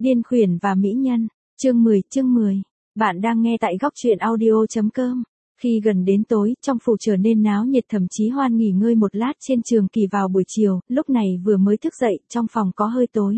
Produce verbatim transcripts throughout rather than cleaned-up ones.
Điên khuyển và mỹ nhân, chương mười, chương mười. Bạn đang nghe tại góc truyện audio.com. Khi gần đến tối, trong phủ trở nên náo nhiệt, Thẩm Chí Hoan nghỉ ngơi một lát trên trường kỳ vào buổi chiều, lúc này vừa mới thức dậy, trong phòng có hơi tối.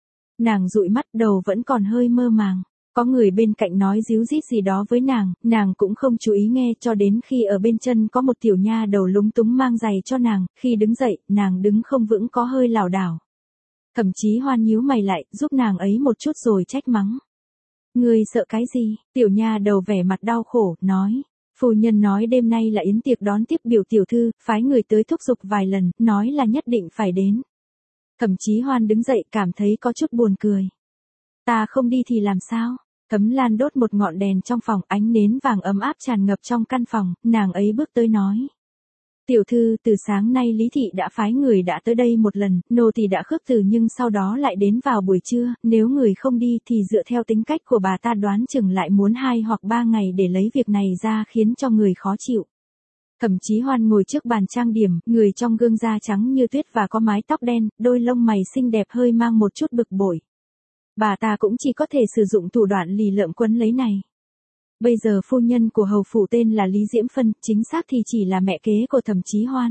Nàng dụi mắt, đầu vẫn còn hơi mơ màng. Có người bên cạnh nói díu dít gì đó với nàng, nàng cũng không chú ý nghe cho đến khi ở bên chân có một tiểu nha đầu lúng túng mang giày cho nàng, khi đứng dậy, nàng đứng không vững có hơi lảo đảo. Thẩm Chí Hoan nhíu mày lại, giúp nàng ấy một chút rồi trách mắng. Ngươi sợ cái gì? Tiểu nha đầu vẻ mặt đau khổ, nói. Phu nhân nói đêm nay là yến tiệc đón tiếp biểu tiểu thư, phái người tới thúc giục vài lần, nói là nhất định phải đến. Thẩm Chí Hoan đứng dậy cảm thấy có chút buồn cười. Ta không đi thì làm sao? Thấm Lan đốt một ngọn đèn trong phòng, ánh nến vàng ấm áp tràn ngập trong căn phòng, nàng ấy bước tới nói. Tiểu thư, từ sáng nay Lý Thị đã phái người đã tới đây một lần, nô tỳ đã khước từ nhưng sau đó lại đến vào buổi trưa, nếu người không đi thì dựa theo tính cách của bà ta đoán chừng lại muốn hai hoặc ba ngày để lấy việc này ra khiến cho người khó chịu. Thẩm Chí Hoan ngồi trước bàn trang điểm, người trong gương da trắng như tuyết và có mái tóc đen, đôi lông mày xinh đẹp hơi mang một chút bực bội. Bà ta cũng chỉ có thể sử dụng thủ đoạn lì lợm quấn lấy này. Bây giờ phu nhân của hầu phủ tên là Lý Diễm Phân, chính xác thì chỉ là mẹ kế của Thẩm Chí Hoan.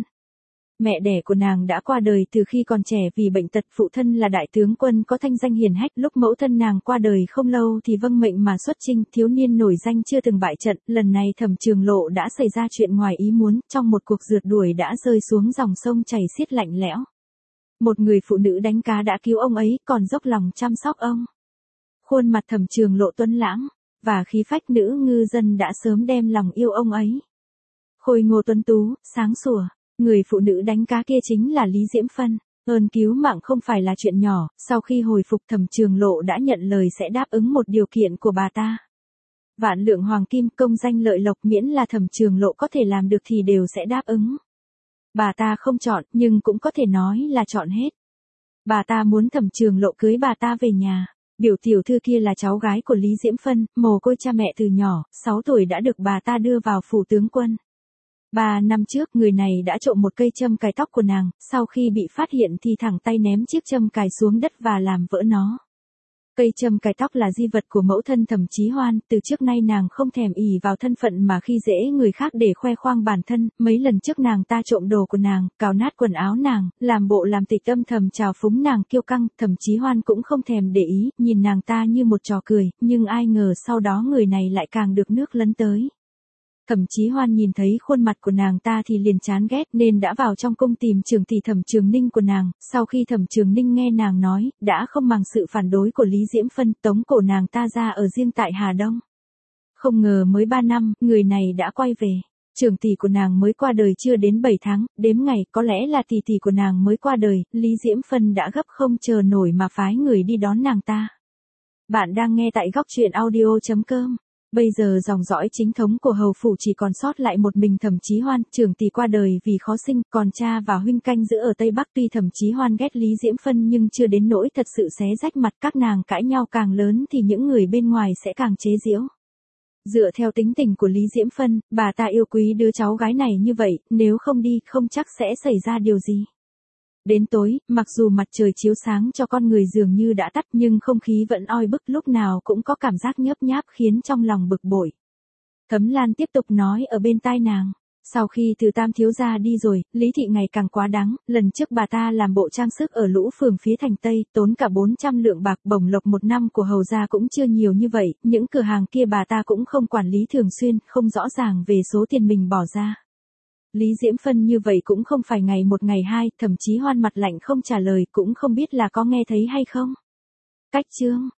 Mẹ đẻ của nàng đã qua đời từ khi còn trẻ vì bệnh tật, phụ thân là đại tướng quân có thanh danh hiển hách, lúc mẫu thân nàng qua đời không lâu thì vâng mệnh mà xuất chinh, thiếu niên nổi danh chưa từng bại trận, lần này Thẩm Trường Lộ đã xảy ra chuyện ngoài ý muốn, trong một cuộc rượt đuổi đã rơi xuống dòng sông chảy xiết lạnh lẽo. Một người phụ nữ đánh cá đã cứu ông ấy, còn dốc lòng chăm sóc ông. Khuôn mặt Thẩm Trường Lộ tuấn lãng và khí phách nữ ngư dân đã sớm đem lòng yêu ông ấy. Khôi ngô tuấn tú, sáng sủa, người phụ nữ đánh cá kia chính là Lý Diễm Phân. Ơn cứu mạng không phải là chuyện nhỏ, sau khi hồi phục Thẩm Trường Lộ đã nhận lời sẽ đáp ứng một điều kiện của bà ta. Vạn lượng hoàng kim, công danh lợi lộc, miễn là Thẩm Trường Lộ có thể làm được thì đều sẽ đáp ứng. Bà ta không chọn, nhưng cũng có thể nói là chọn hết. Bà ta muốn Thẩm Trường Lộ cưới bà ta về nhà. Biểu tiểu thư kia là cháu gái của Lý Diễm Phân, mồ côi cha mẹ từ nhỏ, sáu tuổi đã được bà ta đưa vào phủ tướng quân. Ba năm trước, người này đã trộm một cây châm cài tóc của nàng, sau khi bị phát hiện thì thẳng tay ném chiếc châm cài xuống đất và làm vỡ nó. Cây châm cài tóc là di vật của mẫu thân Thẩm Chí Hoan, từ trước nay nàng không thèm ỷ vào thân phận mà khi dễ người khác để khoe khoang bản thân, mấy lần trước nàng ta trộm đồ của nàng, cào nát quần áo nàng, làm bộ làm tịch âm thầm trào phúng nàng kiêu căng, Thẩm Chí Hoan cũng không thèm để ý, nhìn nàng ta như một trò cười, nhưng ai ngờ sau đó người này lại càng được nước lấn tới. Thẩm Chí Hoan nhìn thấy khuôn mặt của nàng ta thì liền chán ghét nên đã vào trong cung tìm trưởng tỷ Thẩm Trường Ninh của nàng, sau khi Thẩm Trường Ninh nghe nàng nói, đã không màng sự phản đối của Lý Diễm Phân, tống cổ nàng ta ra ở riêng tại Hà Đông. Không ngờ mới ba năm, người này đã quay về. Trưởng tỷ của nàng mới qua đời chưa đến bảy tháng, đếm ngày, có lẽ là tỷ tỷ của nàng mới qua đời, Lý Diễm Phân đã gấp không chờ nổi mà phái người đi đón nàng ta. Bạn đang nghe tại góc truyện audio.com. Bây giờ dòng dõi chính thống của hầu phủ chỉ còn sót lại một mình Thẩm Chí Hoan, trưởng tỷ qua đời vì khó sinh, còn cha và huynh canh giữ ở Tây Bắc. Tuy Thẩm Chí Hoan ghét Lý Diễm Phân nhưng chưa đến nỗi thật sự xé rách mặt, các nàng cãi nhau càng lớn thì những người bên ngoài sẽ càng chế giễu. Dựa theo tính tình của Lý Diễm Phân, bà ta yêu quý đứa cháu gái này như vậy, nếu không đi không chắc sẽ xảy ra điều gì. Đến tối, mặc dù mặt trời chiếu sáng cho con người dường như đã tắt nhưng không khí vẫn oi bức, lúc nào cũng có cảm giác nhớp nháp khiến trong lòng bực bội. Thấm Lan tiếp tục nói ở bên tai nàng. Sau khi từ Tam thiếu gia đi rồi, Lý Thị ngày càng quá đáng, lần trước bà ta làm bộ trang sức ở Lũ Phường phía thành Tây, tốn cả bốn trăm lượng bạc, bổng lộc một năm của hầu gia cũng chưa nhiều như vậy, những cửa hàng kia bà ta cũng không quản lý thường xuyên, không rõ ràng về số tiền mình bỏ ra. Lý Diễm Phân như vậy cũng không phải ngày một ngày hai, Thẩm Chí Hoan mặt lạnh không trả lời, cũng không biết là có nghe thấy hay không. Cách chương,